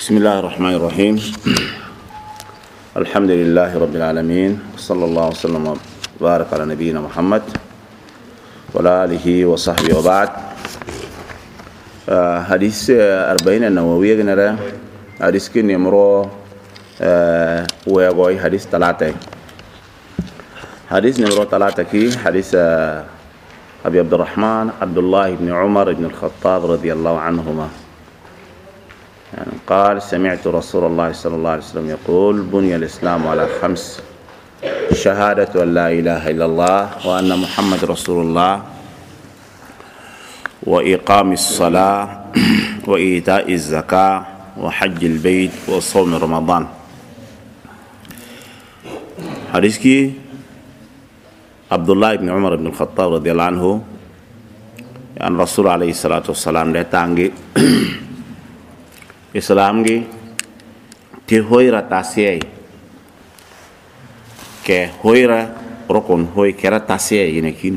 بسم الله الرحمن الرحيم. الحمد لله رب العالمين، صلى الله وسلم وبارك على نبينا محمد وعلى آله وصحبه وبعد. حديث 40 النووية جنرا حديث كن يمرو ويقوي حديث 3. حديث نمرو 3 كي حديث أبي عبد الرحمن عبد الله بن عمر بن الخطاب رضي الله عنهما يعني قال: سمعت رسول الله صلى الله عليه وسلم يقول: بني الإسلام على 5: شهادة أن لا إله إلا الله وأن محمد رسول الله وإقام الصلاة وإيتاء الزكاة وحج البيت وصوم رمضان. حديث كي عبد الله بن عمر بن الخطاب رضي الله عنه يعني رسول عليه الصلاة والسلام لتانجي Islam gi ti hoira tasiyai ke hoira rokon hoy kera tasiyai ne kin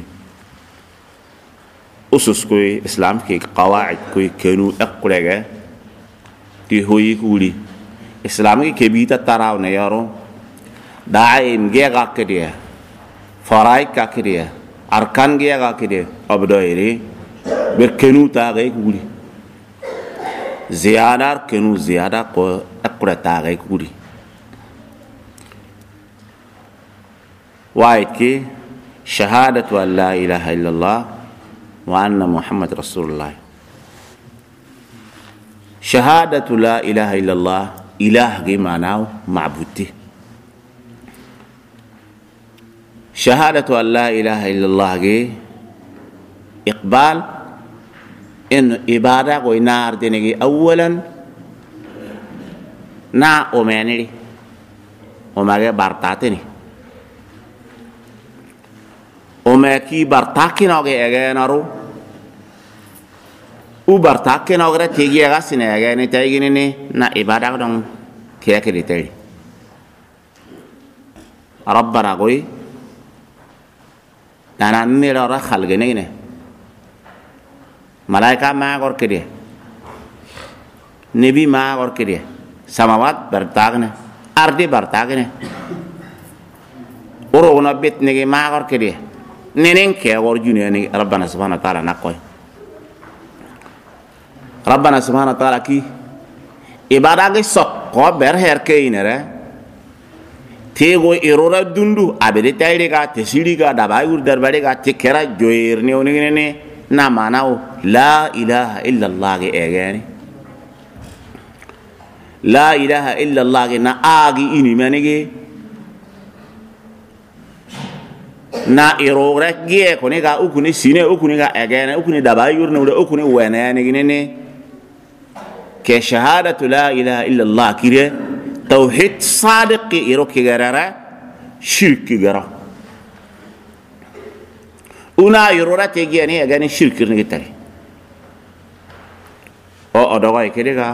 usus koy Islam ki qawaid koy kenu aqlega ti hoyi kuli Islam gi kebita taraw ne yaro daim ge ga kediya farai ka kediya arkan ge ga kediya abdoiri ber kenu ta ga kuli زيادة كنو زيادة كو أقرأ تاغي كوري وايد كي شهادة أن لا إله إلا الله وأن محمد رسول الله. شهادة لا إله إلا الله إله كي معناه معبودي. شهادة أن لا إله إلا الله كي إقبال إن إبادة وينار ديني أولاً نا أماني أماني بارتاتني أماني بارتاكين أوغي أغانارو وبارتاكين أوغي تيجي أغاسين أغاني تيجيني نا إبادة ودون كيكي دي تيجي ربنا قوي دانا نيرا خلقني malaika ma gor kede nabi ma gor kede samawat bertagne ardi bertagne oro na bet nege ma gor kede nenen ke gor juni ni rabbana subhanahu wa ta'ala nakoy rabbana subhanahu wa ta'ala ki ibada ge sok ko ber her ke inere tego irora dundu abede tayre ga tesiri ga dabai ur darbare ga tikera joir ne onene ne na manao la ilaha illa allah ge egani la ilaha illa allah ge na agi ini manege na irore ge ko ne ga ukuni sine ukuni ga egani ukuni dabayur ne ukuni wena ne ne ke shahadatu la ilaha illa allah kire tauhid sadiq iroki garara shirki gara una yorora tegiani agani shirkir ni tari o odogay kedega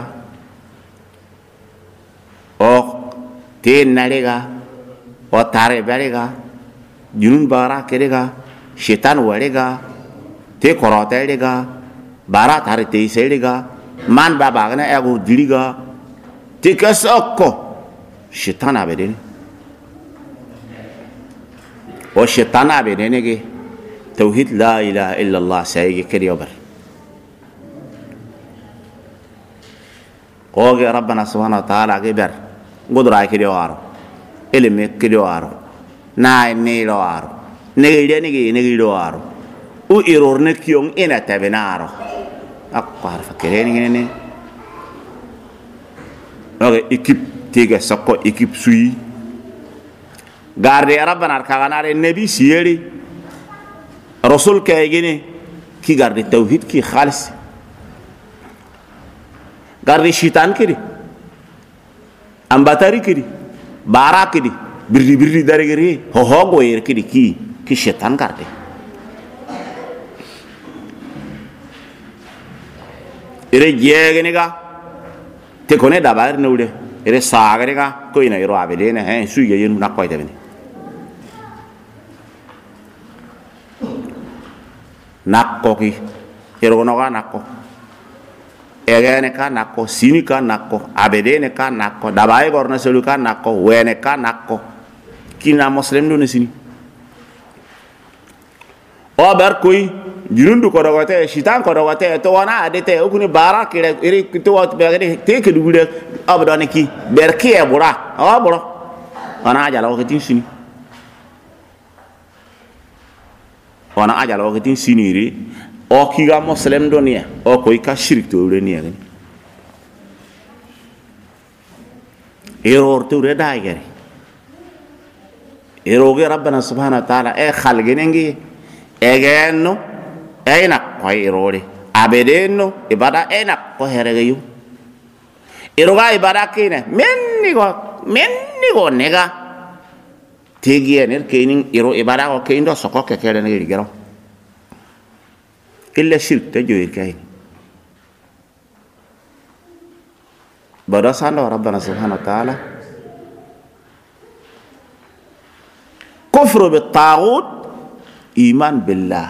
o ten nalega o tare balega junun bara kedega shaitan walega te korota lega bara tare te selega man baba gana ego diriga te kasokko shaitan abedeni o shaitan abedeni ge توحيد لا إله إلا الله سيجي كريوبر قوغي ربنا سبحانه وتعالى كبر قدرة كريوارو إلمي كريوارو ناي نيروارو نيروارو و إيرور نكيون إنا تبنارو أقوار فكرين إني أوكي إكيب تيجي سكو إكيب سوي غاردي ربنا أركاغانار النبي سيري رسول كايجيني كي غارد التوحيد كي خالص غارد الشيطان كدي أمباتاري كدي بارا كدي بري داري كدي هو غوير كدي كي الشيطان غارد إره جيغني كا تكوني دابار نودة إره ساغني كا كوي نيرو عبدين هين سوي يجينو نقوي تبني nakko ki irono ga nakko egene ka nakko, sini ka nakko, abedene ka nakko, dabaye gorna selu ka nakko, wene ka nakko. Kina muslim do ne sini o bar koy jirundu ko dawate shitan ko dawate to wana adete okuni bara kire iri to wat be te ke dugude abdone ki berke e bura o bura wana ajala o ketin sini wana ajala o ketin sini ri o kiga muslim do ne o koy ka shirk to re ne ngani error to re daigere eroge rabbana subhanahu wa ta'ala e khalgenengi egeno eina ko irore abedeno ibada eina ko heregeyu iroga ibada kine menni go nega tegi ener kenin iro ibada ko keindo soko ke kele ne gero illa shirk te joyir kain bada sando rabbana subhanahu wa ta'ala kufru bit taghut iman billah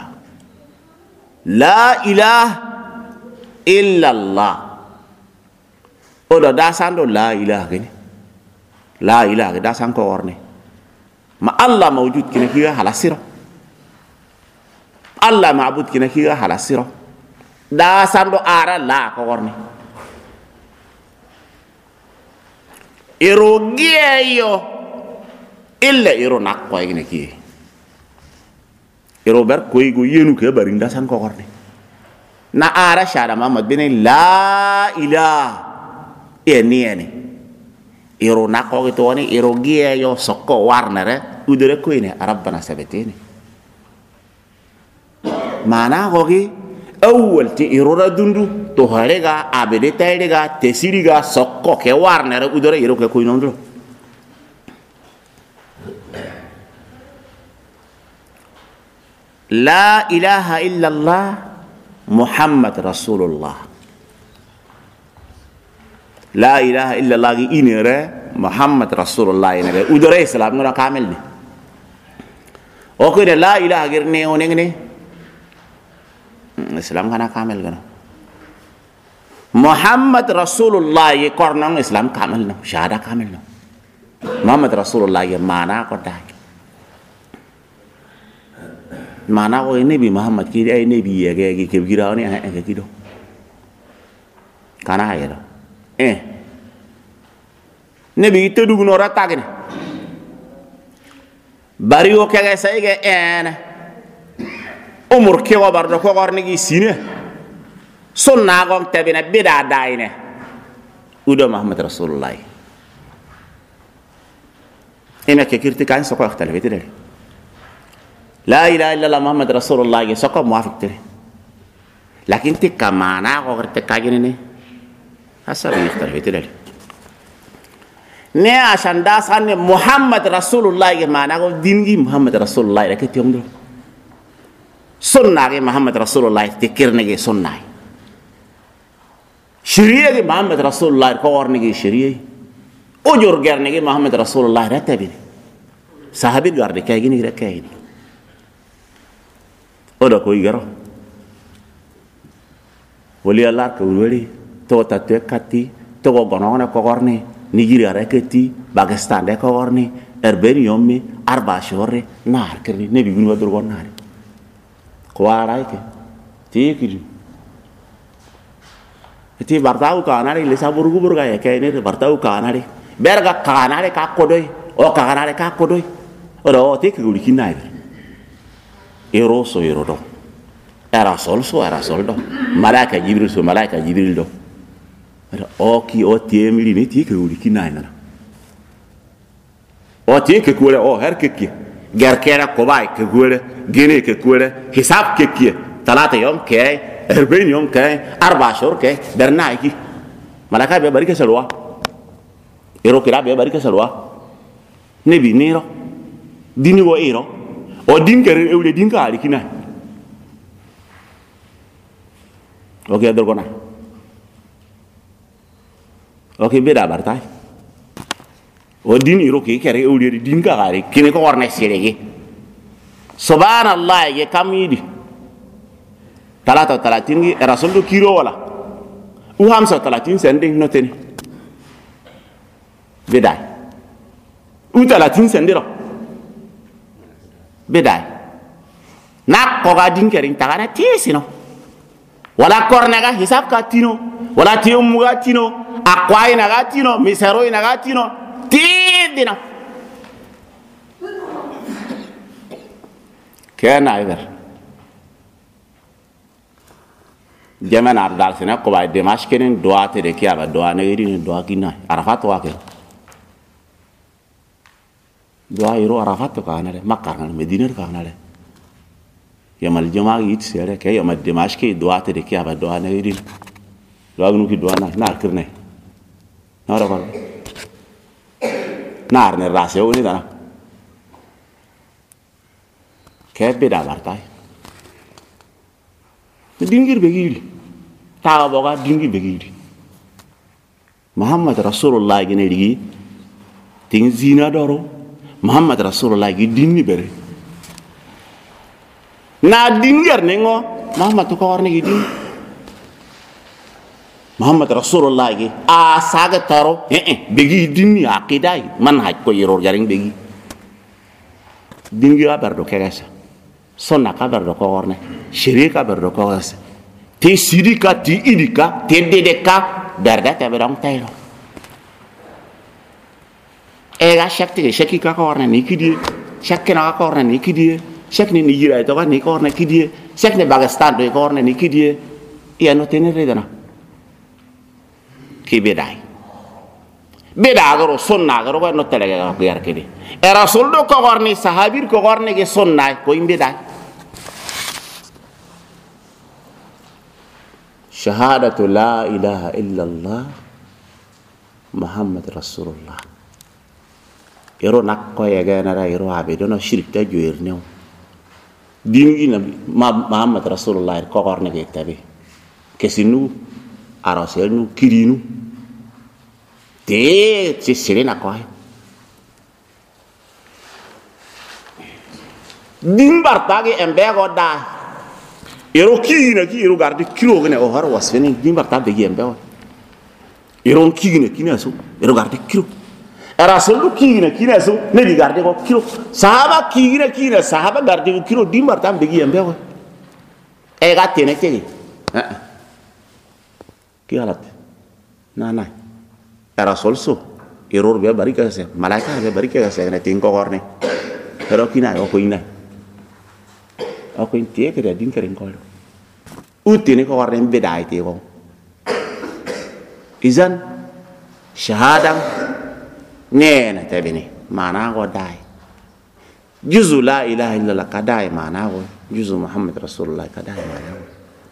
la ilaha illallah odo dasando la ilaha gini la ilaha dasan ko orne ma Allah mawjud kina kiga halasiro Allah ma'bud kina kiga halasiro dasando ara la ko orne irogiyo illa iro nakko gini ki Robert koy go yenu ke bari ndasan ko gorne na ara shara Muhammad bin la ilaha eni iro na ko to ni iro giye yo sokko warnere udere ko ine rabbana sabetini mana ko gi awwal ti iro ra dundu to harega abede taydega tesiriga sokko ke warnere udere iro ke ko inondro La ilaha illallah Muhammad Rasulullah. La ilaha illallah inere Muhammad Rasulullah inere udare Islam ngora kamil ni. Oke de la ilaha girne oneng ni. Islam kana kamil kana. Muhammad Rasulullah ye kornang Islam kamil no, syahada kamil no. Muhammad Rasulullah ye mana ko dak. Mana ko nabi Muhammad ki ay nabi yege ke gira ni ay ke kido kana ayero nabi to dugu no rata gene bari o ke ga sayge umur ke wa bardo ko gorni gi sine sunna gon tabina bida daine udo Muhammad Rasulullah ina ke kirti kan so ko xtalbeti de La ilaha illallah Muhammad Rasulullah ye soko muafik tere lakin ti kamana ko gerte kagene ne asabi ikhtar tere ne ashanda sanne Muhammad Rasulullah ye mana ko dingi Muhammad Rasulullah ke tiomdo sunna ge Muhammad Rasulullah tikirne ge sunna shari'a ge Muhammad Rasulullah ko orne ge shari'a ujur gerne ge Muhammad Rasulullah ratabi sahabi garde kagene rekayni odo ko igaro wali Allah ko wali to tatwe kati to gonone ko gorni Nigeria reketi Pakistan de ko gorni erbeni yommi arba shore nar kerni nebi bin wadur gonari ko arai ke tikiri ti bartau kanari le saburu gubur ga ke ne bartau kanari berga kanari ka kodoi o kanari ka kodoi odo tikiri kinai ero so ero do era sol do malaika jibril do o ki o tiemili ne ti ke uri kinaina o ti ke kule o her ke ki gerkera ko bai ke kule gene ke kule hisab ke ki talata yom ke erben yom ke arba shor ke bernai ki malaika be bari ke salwa ero kira be bari ke salwa ne bi niro dini wo ero o dinkere ewle dinka ali kina oke ador kona oke beda bartai o din iro ke kere ewle dinka ali kine ko warne serege subhanallah ye kamidi talata talatingi rasul kiro wala u 35 sending no tene bedai u 30 sendiro bedai na ko ga din kerin tagana tisino wala korna ga hisab ka tino wala tium ga tino akwai na ga tino misero na ga tino tidino kana iber jaman ardal sene ko bay dimash kenen doate de kiaba doa ne ri doa kina arafat wa ke doa iro arafat ka na le makkah na medina ka na le yamal jama yit sere ke yamal dimash ke doate de kiaba doa ne ri doa nu ki doa na kirne na ra ba nar ne rase o ni da ke be da bartai dingir begiri ta boga dingir begiri Muhammad Rasulullah gene ligi ting zina doro Muhammad Rasulullah gi dinni bere na dingir nengo Muhammad ko warne gi din Muhammad Rasulullah gi a saga taro begi dinni aqidai manhaj ko yoro garing begi dingi abar do kegasa sonna ka ber do ko warne shirika ber do ko wasa te sidika ti idika te dedeka berda te berang tayro ega shakti shaki ka ko warne nikidi shakki na ka warne nikidi shakni ni jira to ka ni ko warne kidi shakni bagastan do ko warne nikidi ya no tenere dana ki bedai beda garo sonna garo no telega ko yar kidi e rasul do ko warne sahabir ko warne ke sonna ko imbedai shahadatu la ilaha illallah Muhammad Rasulullah iro nakko yega nara iro abe dono shirik ta joirne dingi na Muhammad Rasulullah ko gorne ke tabi kesinu araselu kirinu te ci sirena ko dimbar tagi embe go da iro kina ki iro gardi kilo gene o har wasfeni dimbar ta be gembe o iro kina so iro gardi kilo era solo kina so ne di gardi ko kilo sahaba kina sahaba gardi ko kilo dimbar ta be gembe o e ga tene tege ki halat na era solso iro be barika se malaika be barika se ne tin ko gorne pero kina ko ina aku intie ke dia dingkerin kolo utine ko warne bedai te ko izan shahadang nena tabini mana ko dai juzu la ilaha illallah kadai mana ko juzu Muhammad Rasulullah kadai mana ko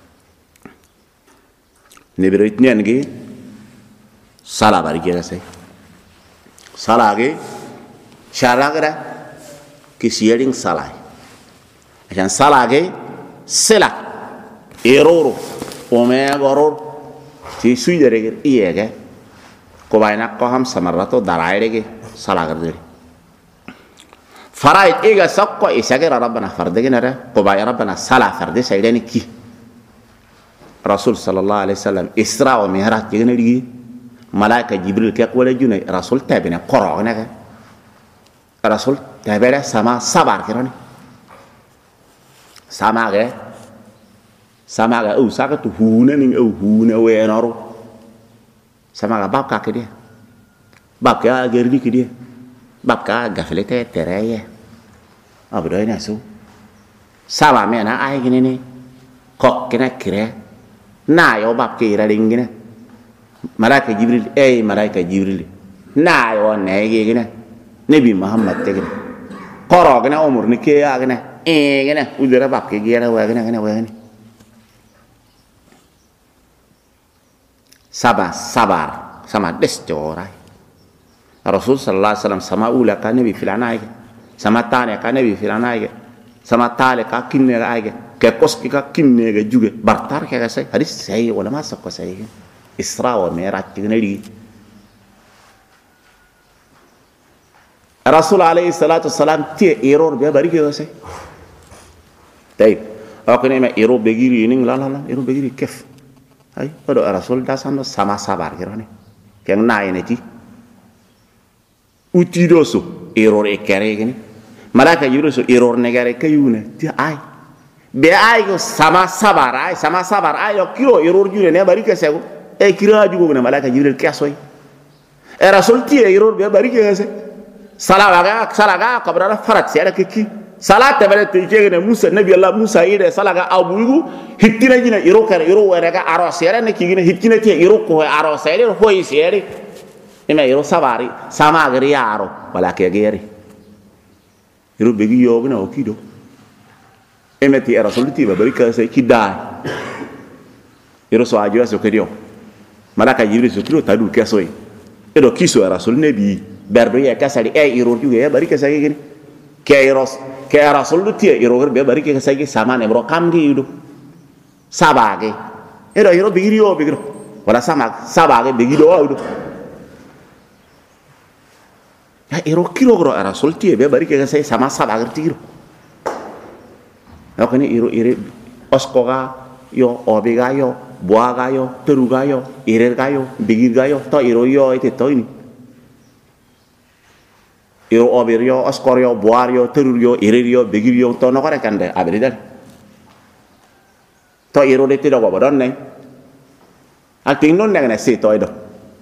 ne berit nen ge sala bari ge sai sala ge sharagra kisiyering salai ajan salage selak eroro omegoror ti suidere iege ko bayna ko ham samarrato darairege salagar deri faraid ega sakko isagera rabbana fardege nara ko bay rabbana sala farde saydeni ki rasul sallallahu alaihi wasallam isra wa mi'raj jegene digi malaika jibril ke wala june rasul tabina korone ke rasul tabere sama sabar kirani sama ga saka tu huna ning huna we noro sama ga bab ka ke dia bab ka gerdi ke dia bab ka gaflete tereye abdo ina su sama me na ai gini ni kok kena kire na yo bab ke ira dingine malaika jibril na yo ne ge gine nabi muhammad te gine koro gina umur ni ke ya gine gana udara bab ke gera wa gana sabar sama des jorai rasul sallallahu alaihi wasallam sama ula kan nabi filana sama tane kan nabi filana sama tale ka kinne ga ke koski ka kinne ga juge bartar ke ga sai hadis sai wala ma sakko sai isra wa mi'raj tinali rasul alaihi salatu wassalam tie error be bari ke sai طيب أكون إما إيرو بيجري ينين لا إيرو بيجري كيف ay odo rasul da sando sama sabar kirone ken nayene ti utido so error e kere gini malaka jibril so error ne gare kayuna ti ay be ay ko sama sabar ay yo kiro error jure ne bari ke sego e kiro ajugo ne malaka jibril kesoy e rasul ti error be bari ke se salaga kabrara farat sera kiki salata bale te jege ne musa nabi allah musa ide salaga abugu hittina jina iro kare iro werega aro sera ne kigine hittina te iro ko aro sera ho isere ema iro sabari sama gari aro wala ke geri iro begi yogna okido emeti rasulti ba bari ka se kidai iro so ajo so kedio malaka jibril so kiro tadu kesoy edo kiso rasul nabi berdo ya kasari iro juga ya bari ka se gini ke rasul ti iro be bari ke sa sama ne bro kam gi yudo sabage iro begi yo begi wala sama sabage begi do yudo ya iro kilo gro rasul ti be bari ke sa sama sabage tiro akone iro oskoga yo obega yo boaga yo teruga yo irerga yo begi yo to iro yo ite to ini iro oberio oskorio boario terurio irerio begirio to no kare kande abedal to iro de tido go don ne ating non ne se to ido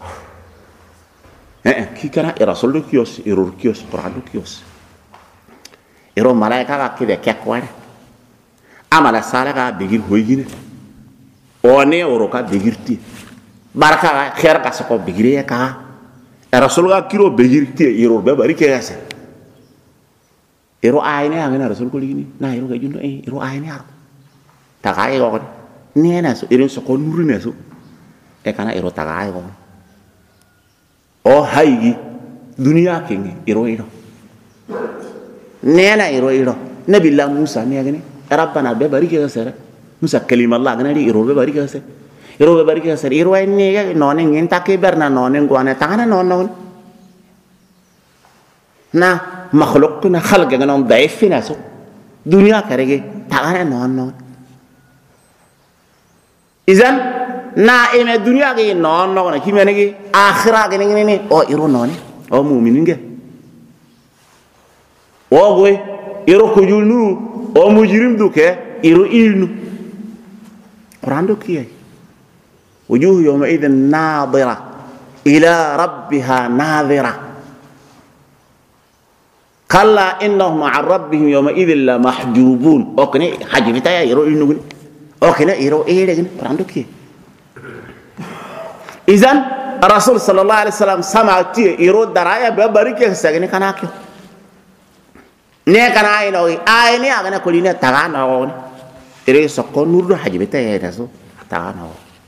ki kana rasul do kios iro kios qur'an kios iro malaika ka kide kekware amala sala ka begir hoyine one oro ka begirti baraka khair ka sako begire ka rasul ga kiro begirti iro be bari ke gase iro ayne angena rasul ko ligini na iro ga jundo iro ayne ar tagay go nena so iro so ko nurine so e kana iro tagay go o haygi dunia kengi iro nena iro nabi allah musa ne agene rabbana be bari ke gase musa kalima allah ngana di iro be bari ke gase iro be bari ke gase iro ayne ga none ngenta ke berna none ngwana tangana non na makhluk na khalq nga non daif na so dunia karege tagana non izan na eme dunia ge non na kimene ge akhira ge ni o iro non o mu'minin ge o goy iro ko julnu o mujrim du ke iro ilnu quran do kiye wujuh yawma idhan nadira ila rabbiha nadira kalla innahum an rabbihim yawma idhin la mahjubun okne hajibita ya iro ilnu okne iro ere gni prando ki izan rasul sallallahu alaihi wasallam samati iro daraya be barike sagni kanakyo ne kana ay ne agana ko lina tagana woni ire sokko nurdo hajibita ya rasul tagana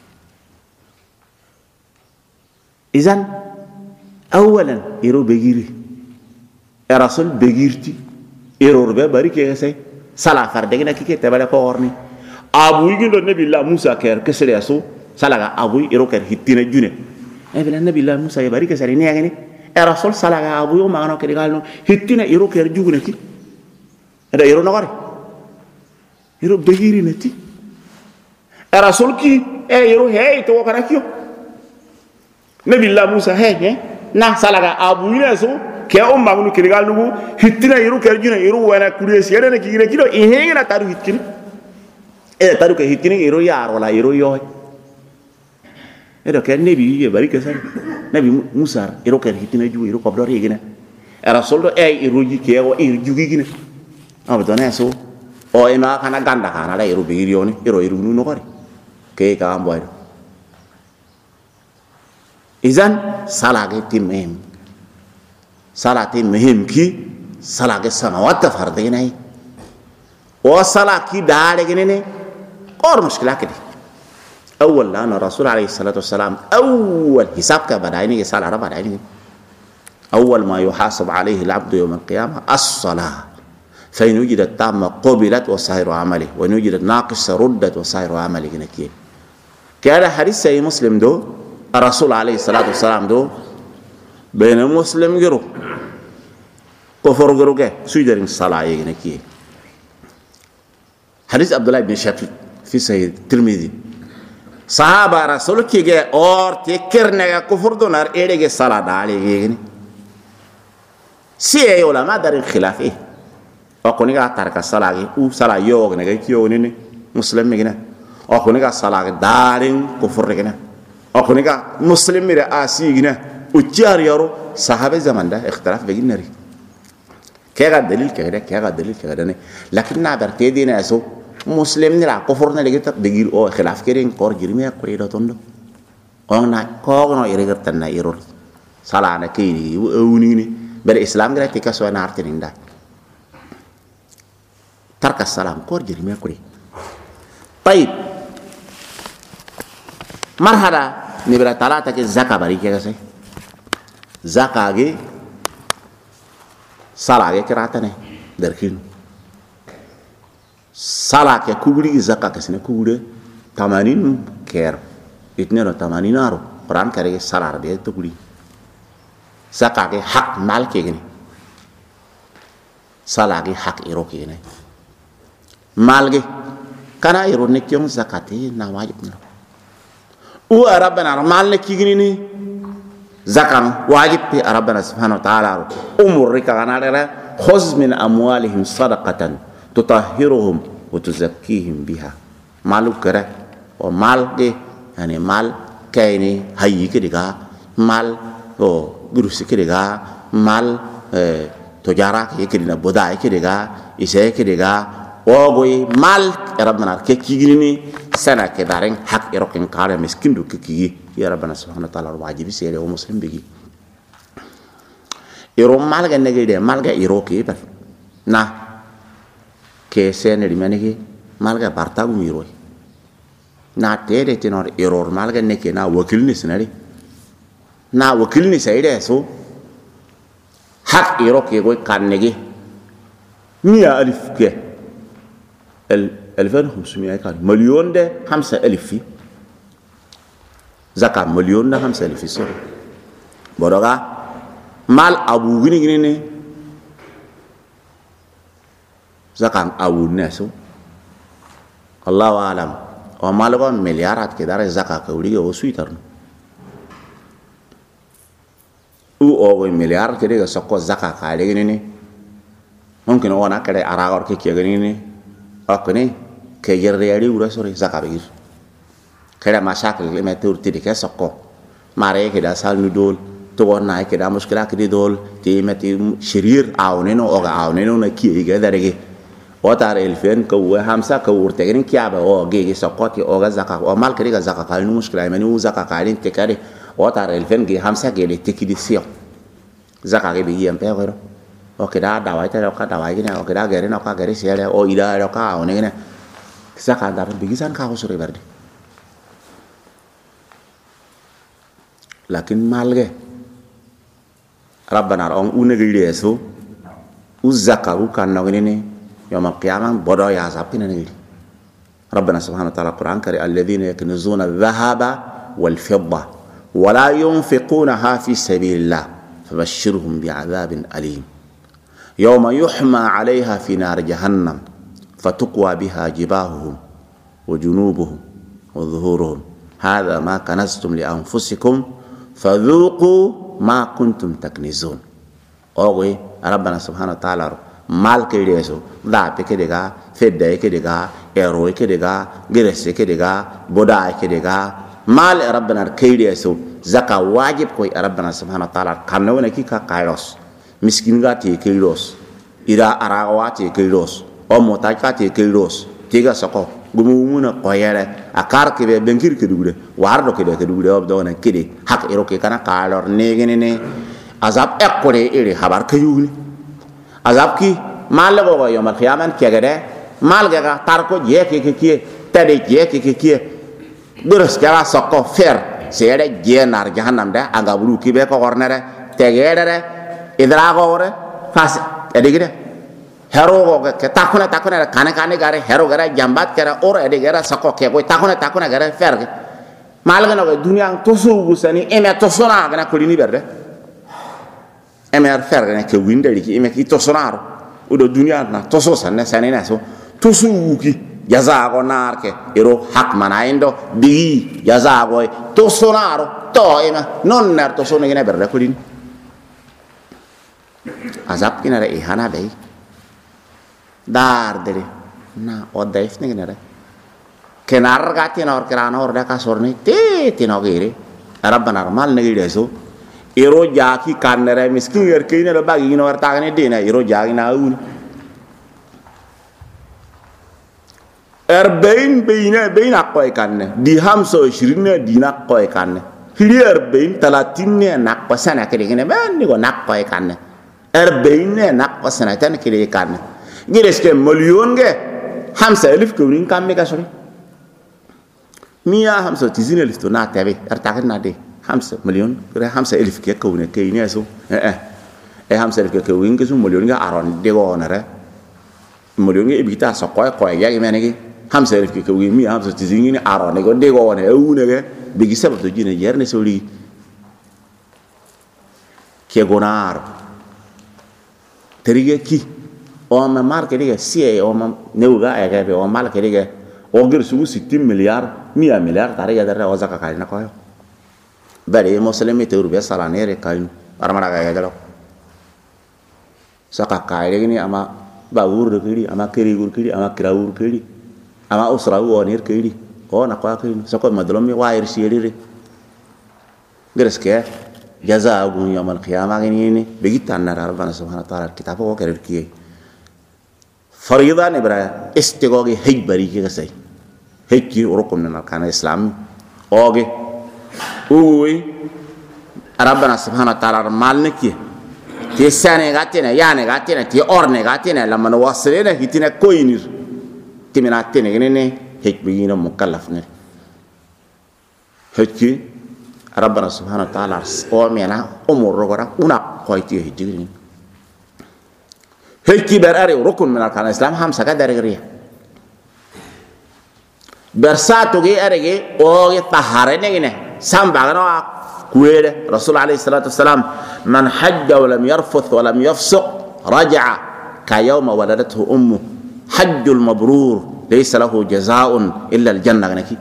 izan awalan iro begiri rasul begirti error be bari ke sai sala farde gina kike tabale ko orni abu yigindo nabi allah musa ker kesere aso salaga abu iro ker hitina june e bela nabi allah musa bari ke sari ne ngani rasul salaga abu yo magano ke digalno hitina iro ker jugune ki ada iro no gore iro begiri neti rasul ki iro hey to kana kiyo nabi allah musa hey na salaga abu ina so ke on magnu kirigal nugo hitina iru kerjuna iru wana kuresi yere ne kigire kido ihengina taru hitin taru ke hitini iru yar wala iru yo edo ke nabi ye bari ke san nabi musa iru ke hitina ju iru ko dori gina rasul do iru ji ke o iru ju gina abdona so o ema kana ganda kana la iru bigiri yoni iru nu ko ke ka ambo izan salage timem salati muhim ki salage samawat farde nay o salaki daare gene or mushkila kidi awwal lana rasul alayhi salatu wassalam awwal hisab ka badaini sala raba badaini awwal ma yuhasab alayhi al-abd yawm al-qiyamah as-salah fa in wujidat tamma qubilat wa sahiru amali wa in wujidat naqisa ruddat wa sahiru amali gene ki kada hadith sahih muslim do rasul alayhi salatu wassalam do bene muslim giro ko forgoro ke sujarin sala yene ki hadith abdullah ibn shafiq fi sahih tirmidhi sahaba rasul kige or te kerne ga kufur donar ere ge sala dali ge si e ulama dar khilaf o koni ga tarka sala ge u sala yo ne ge kiyo ne muslim me gina o koni ga sala ge darin kufur ge na o koni ga muslim me asi gina u jar yaro sahabe zamanda ikhtilaf be ginari kega dalil kega ne lakin na bar te dina so muslim ni la kufur na legita degir o khilaf kering kor jirme ko ida tondo on na ko no ire gertan na iror sala na kini wuni ni ber islam gra tika so na artin inda tarka salam kor jirme ko طيب marhala ni bera talata ke zakka bari ke sai zakka ge sala ge kirata ne darkin sala ke kuburi zakka ke sine kubure 80 ker itnero 80 aro quran kare sala be to kuri zakka ke hak mal ke gini sala ge hak iro ke gini mal ge kana iro ne kyon zakati na wajib no u rabbana mal ne kigini ni zakam wajib bi rabbana subhanahu wa ta'ala umur rika kana dara khuz min amwalihim sadaqatan tutahhiruhum wa tuzakkihim biha malu kare o mal ge yani mal kayni hayyi ke diga mal o gurusi ke diga mal to jara ke dina boda ke diga ise ke diga ogoy mal rabbana ke kigini sana ke dareng hak eroken kare miskindu ke kigi ya rabbana subhanahu wa ta'ala wajibi sele o muslim bigi ero mal ga nege de mal ga iro ke par na ke sene di manegi mal ga barta gum iro na tere tenor error mal ga neke na wakil ni sinari na wakil ni sayde so hak iro ke go kan nege miya alif ke 2500 كان مليون ده 5000 في زكاة مليون ده 5000 في سوري بروغا مال أبو غني زكاة أبو ناسو الله أعلم ومال كون مليارات كده زكاة كولي أو سويتر أو مليار كده سكوا زكاة كالي غني ممكن وانا كده أراغور كي غني akone ke yerreari ura sore zakabir kera masakil le metur tidi ke sokko mare ke da sal nudol to wona ke da muskila ke dol ti meti shirir awneno oga awneno na ki ga darege otar elfen ko we hamsa ko urte gen kiaba o ge sokko ti oga zakka o mal ke ga zakka ka nu muskila mani u zakka ka rin te kare otar elfen ge hamsa ge le tekidi sio zakka ge bi yem pe gero o keda dawai ta ka dawai gini o keda gere no ka gere sele o ida ro ka o ne gini saka dar bigisan ka ko sore berdi lakin malge rabbana on une gili eso uzaka u kan no gini yom qiyamah bodo ya sapina ne gili rabbana subhanahu wa ta'ala quran kari alladhina yaknuzuna adh-dhahaba wal fidda wa la yunfiqunaha fi sabilillah fabashshirhum bi'adhabin alim يوم يحمى عليها في نار جهنم فتقوى بها جباههم وجنوبهم وظهورهم هذا ما كنزتم لأنفسكم فذوقوا ما كنتم تكنزون أوغي ربنا سبحانه وتعالى مال كيديسو ضعف كيديغا فداي كيديغا ايروي كيديغا غرس كيديغا بوداي كيديغا مال ربنا كيديسو زكا واجب كوي ربنا سبحانه وتعالى كانو نكيكا كايروس miskin ga te keiros ira arawa te keiros o mota ka te keiros tiga soko gumuna koyere akar ke be benkir ke dugude wardo ke de o do na kede hak ero ke kana kalor ne azab ekore ere habar kayuni azab ki mal go yo mal khiyaman ke gade mal ga tar ko je ke tade je ke duras kala soko fer sere je nar jahannam da anga buru ki be ko ornere tegere idrago ore fas edigide hero ke takuna kane gare hero gare jambat kera ore edigere sako ke ko takuna gare ferge malga no dunya to so gusani eme to sona gana ko ni berde emer ferge ne ke windeli ki eme ki to sonaro o do dunya na to so sanne sanene so to so wuki jazago narke iro hak manaindo bigi jazago to sonaro to ema non ner to sono gina berda kulin azab kina re ihana dai dar dere na odaif ne gina re kenar gati na or kirana or da kasorni te tinogiri rabbana mal ne gide so iro jaki kanere miskin yer kine lo bagi no wartagane dina iro jagi na un بين أقوى كانه دي 25 دي نقوى كانه هلي 40 30 نقوى سنة كده كده بان نيجو نقوى كانه 40 نقوى سنة تاني كده كانه جلس كم مليون كه 5000 كونين كم ميكاسوري 195,000 تونا تبي ارتاحنا نادي 5 مليون كده 5000 كه كونه كيني اسو 5000 كه كونين كسو مليون كه أرون ديغو نره مليون كه بيتا سقوي قوي يا جماعة نيجي 5000 ke wi mi 50 aro ne go de go ne awune ge be gi sabab to jine yerne soli ke gonar terige ki o ma marke dige sie o ma neuga e ge o mal ke dige o gir su 60 milliard 100 milliard tare ya dare o zaka kai na ko bari muslimi te urbe salanere kai armara ga ga lo saka kai ni ama bawur de kiri ama kiri gur kiri ama kirawur kiri ama usra wonir kiri o na kwa kiri sako madlomi wair sirire gereske jaza gun yawm al qiyamah ni begita na rabbana subhanahu wa ta'ala kitab ko kerer kiye farida ne bra istigogi hejbari ke sai hejki rukun min arkan islam oge uwi rabbana subhanahu wa ta'ala malne ki ti sane gatene yane gatene ti orne gatene lamma wasilene hitine koinir timina tene ne hejbi yino mukallaf ne hejki rabbana subhanahu wa ta'ala o mena umur rogora una koyti hejri hejki berare rukun min arkan islam ham saka darigriya bersato ge arege o ge tahare ne sambagano kuwede rasul alayhi salatu wassalam man hajja wa lam yarfuth wa lam yafsuq raja'a ka yawma waladathu ummu حج المبرور ليس له جزاء إلا الجنة نكي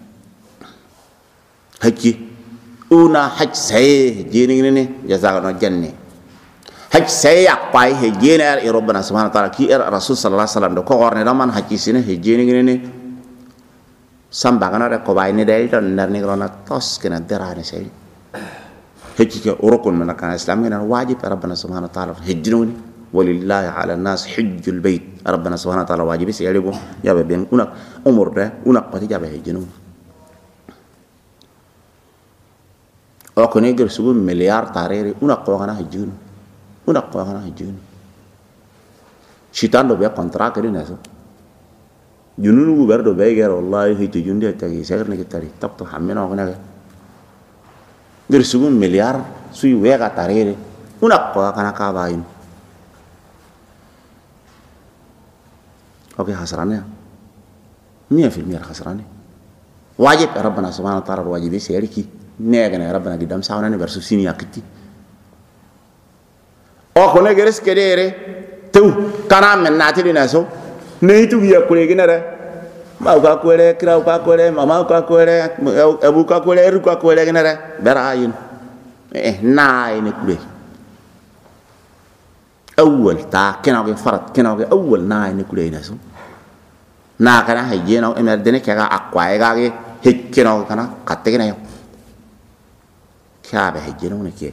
حج أونا حج سيء جيني جزاء الجنة حج سيء أقبائي جيني ربنا سبحانه وتعالى كي رسول صلى الله عليه وسلم دو كورني رمان حج سيني جيني سامباغنا ركوباي نداي دون نرني كرونا توس كنا دراني سيء حج كي أوركون من كان الإسلام كنا واجب ربنا سبحانه وتعالى حجنوني ولله على الناس حج البيت ربنا سبحانه وتعالى واجب سيالبو يا بين una umur da una qati jabe hejinu o ko ne gir sugu milliard tarere una ko gana hejinu shitando be contract ni naso jununu gu berdo be ger wallahi hitu junde tagi segar ne kitari tak to hamena ko naga gir sugu milliard sui wega tarere una ko gana ka bayin oke hasrannya 100% hasrannya wajib rabbana subhanahu wa ta'ala wajib seriki negana rabbana di dam sawana ne verso sini yakiti o ko ne geres kedere tu kana men nati dina so ne tu ya kule ginara ma ka kule kira ka kule mama ka kule abu ka kule ru ka kule ginara berayin na ini kule أول تا كنا وجه فرد كنا وجه أول نا ينقولي ناسو نا كنا هيجينا إمردني كذا أقوى كذا هيك كنا كنا كتير يوم كذا هيجينا ونكيه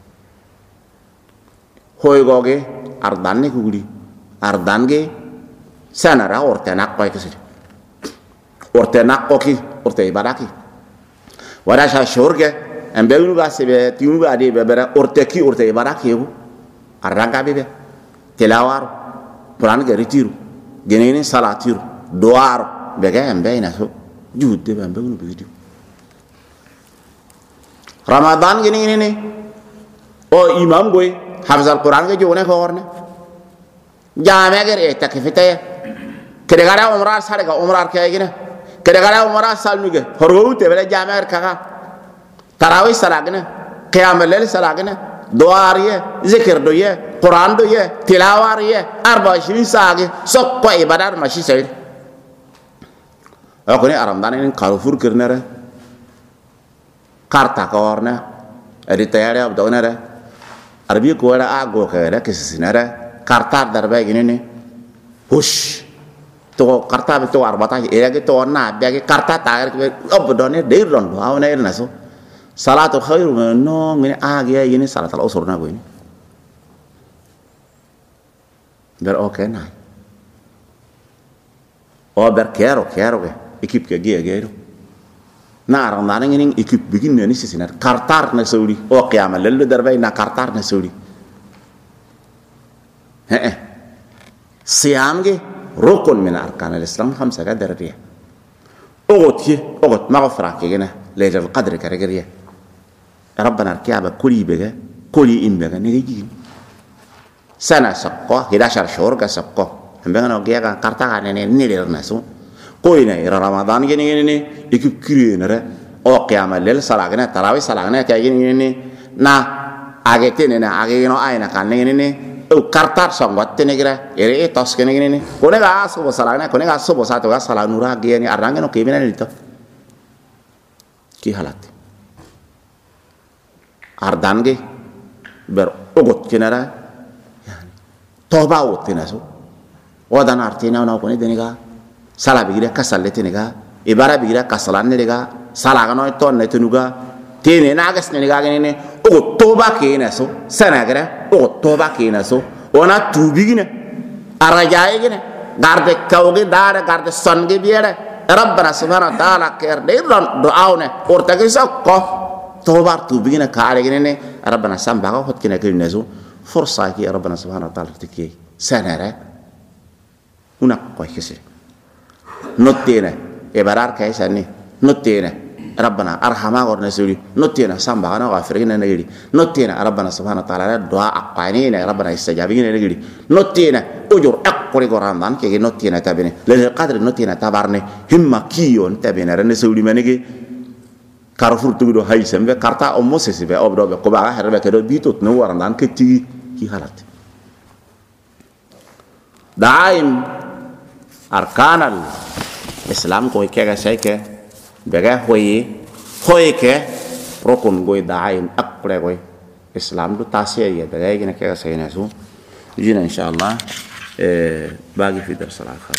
هو يقولي أردان نقولي أردان كي سنرا أورتنا أقوى كسر أورتنا أقوى أورتي باركي ولا شهور كه أم بيقولوا كاسبة تيمو بعدي ببرة أورتكي أورتي باركي يبو arranca bebe telawar Quran ke retiru genene salatiru doar bege embe ina so jude bambe unu bidiu Ramadan gini ne o imam goy hafzal Quran ke jone ko orne jame gere takifite kede gara umrar sare ga umrar ke gine kede gara umrar salnuge horgo te bele jame kaka tarawih salagine qiyam al-layl salagine doariye zikir doye Quran doye tilawariye 24 saagi sokko ibadat mashi sayr ko ni aram dan in Carrefour kirnere karta ka warna adi tayari ab donere arbi ko wala ago ka da kisinere karta darba gini hush to karta be to arbata ere ke to na be ke karta ta ke ob done de ron do awna irna so salatu khairu min no min agi ini salat al usur na go ini ber okay na o ber kero ke ekip ke ge na aram na ngin ekip bigin ne ni sisinar kartar na saudi o qiyama lelu darba na kartar na saudi siyam ge rukun min arkan al-islam khamsa ka darbiya ogot maghfira ke gena laylatul qadr ka regriya rabbana arkiaba kuli bega kuli imbega ne gi sana sakko 11 shhur ka sakko ambega no ge ka karta ka ne ne der nasu koina ira ramadan gini ni ikip kiri nere o qiyama lel salagna tarawih salagna ka gini ni na agete ne na age no aina kan ne o kartar sangwat tenegra ere tos kene ni kone ga subo salagna kone ga subo satu ga salanura ge ni arrange no kebina ni to ki halat ardange ber ogot kenara toba wotina so wadan artina na kone deniga sala bigira kasalle teniga ibara bigira kasalan nega sala ga no ton ne tenuga tene na gas ne ga ne o toba kena so sanagra o toba kena so ona tubigine arajaye gine garde kawge dara garde songe biere rabbana subhanahu wa ta'ala ker de ron do awne orta ke sakko toba tubigine kare gine rabbana samba ga hot kina kine so forsa ki rabbana subhanahu wa ta'ala tiki sanara una ko kese nottene e barar kay sanni nottene rabbana arhama gorna suri nottene samba kana gafirina nagiri nottene rabbana subhanahu wa ta'ala doa aqanina rabbana istajabina nagiri nottene ujur aqri gorandan ke nottene tabine le qadr nottene tabarne himma kiyon tabine ren suri manigi Carrefour tugo hay sembe karta o moses be obdo be ko ba herbe ke do bitot no warandan ke ti ki halat daim arkanal islam ko ke ga sai ke bega hoye ke rokun goy daim akre goy islam du tasiya ya bega gina ke ga sai na su jina inshallah bagi fi dar salat